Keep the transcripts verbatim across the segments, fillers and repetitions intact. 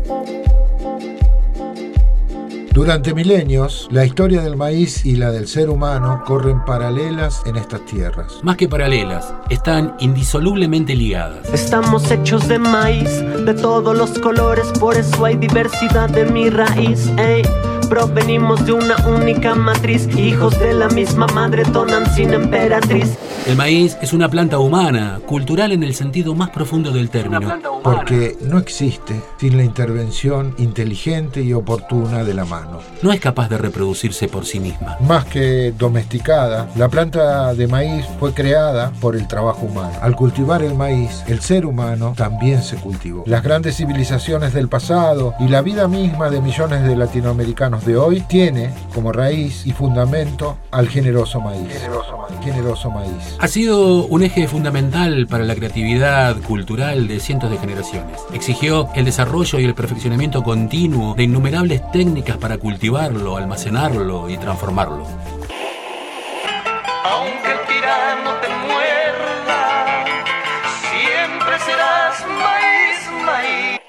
Durante milenios, la historia del maíz y la del ser humano corren paralelas en estas tierras. Más que paralelas, están indisolublemente ligadas. Estamos hechos de maíz, de todos los colores, por eso hay diversidad en mi raíz, ey. Provenimos de una única matriz, hijos de la misma madre, Tonantzin emperatriz. El maíz es una planta humana, cultural en el sentido más profundo del término. Porque no existe sin la intervención inteligente y oportuna de la mano. No es capaz de reproducirse por sí misma. Más que domesticada, la planta de maíz fue creada por el trabajo humano. Al cultivar el maíz, el ser humano también se cultivó. Las grandes civilizaciones del pasado y la vida misma de millones de latinoamericanos de hoy tiene como raíz y fundamento al generoso maíz. Generoso maíz. Generoso maíz. Ha sido un eje fundamental para la creatividad cultural de cientos de generaciones. Exigió el desarrollo y el perfeccionamiento continuo de innumerables técnicas para cultivarlo, almacenarlo y transformarlo. Aunque el tirano te muerda, siempre serás maíz, maíz.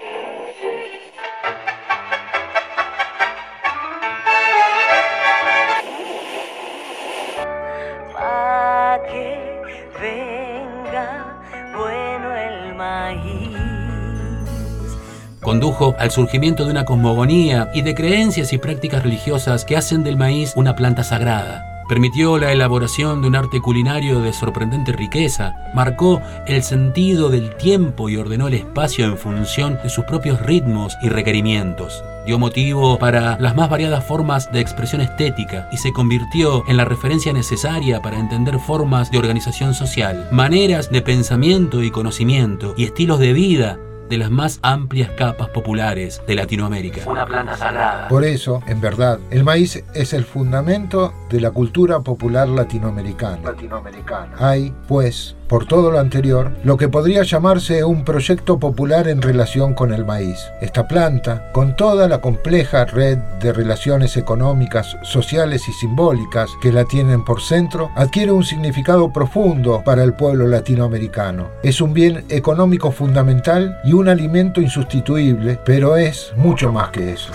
Pa' que venga bueno el maíz. Condujo al surgimiento de una cosmogonía y de creencias y prácticas religiosas que hacen del maíz una planta sagrada. Permitió la elaboración de un arte culinario de sorprendente riqueza, marcó el sentido del tiempo y ordenó el espacio en función de sus propios ritmos y requerimientos. Dio motivo para las más variadas formas de expresión estética y se convirtió en la referencia necesaria para entender formas de organización social, maneras de pensamiento y conocimiento y estilos de vida de las más amplias capas populares de Latinoamérica. Una planta sagrada. Por eso, en verdad, el maíz es el fundamento de la cultura popular latinoamericana. latinoamericana. Hay, pues, por todo lo anterior, lo que podría llamarse un proyecto popular en relación con el maíz. Esta planta, con toda la compleja red de relaciones económicas, sociales y simbólicas que la tienen por centro, adquiere un significado profundo para el pueblo latinoamericano. Es un bien económico fundamental y un alimento insustituible, pero es mucho más que eso.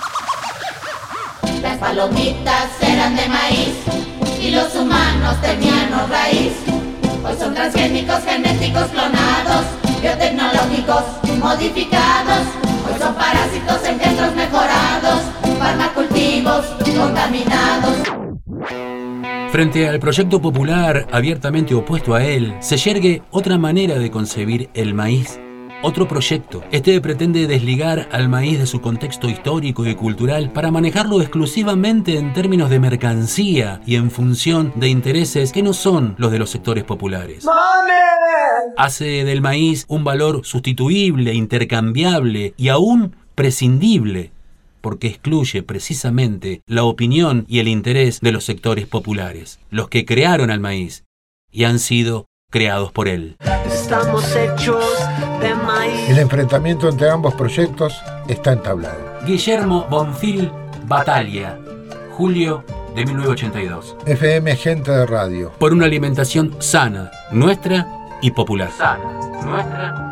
Las palomitas eran de maíz y los humanos tenían raíz. Hoy son transgénicos, genéticos clonados, biotecnológicos modificados. Hoy son parásitos, engendros mejorados, farmacultivos contaminados. Frente al proyecto popular abiertamente opuesto a él, se yergue otra manera de concebir el maíz. Otro proyecto. Este pretende desligar al maíz de su contexto histórico y cultural para manejarlo exclusivamente en términos de mercancía y en función de intereses que no son los de los sectores populares. ¡Mame! Hace del maíz un valor sustituible, intercambiable y aún prescindible, porque excluye precisamente la opinión y el interés de los sectores populares, los que crearon al maíz y han sido creados por él. Estamos hechos de maíz. El enfrentamiento entre ambos proyectos está entablado. Guillermo Bonfil Battaglia, julio de mil novecientos ochenta y dos. F M Gente de Radio. Por una alimentación sana, nuestra y popular. Sana, nuestra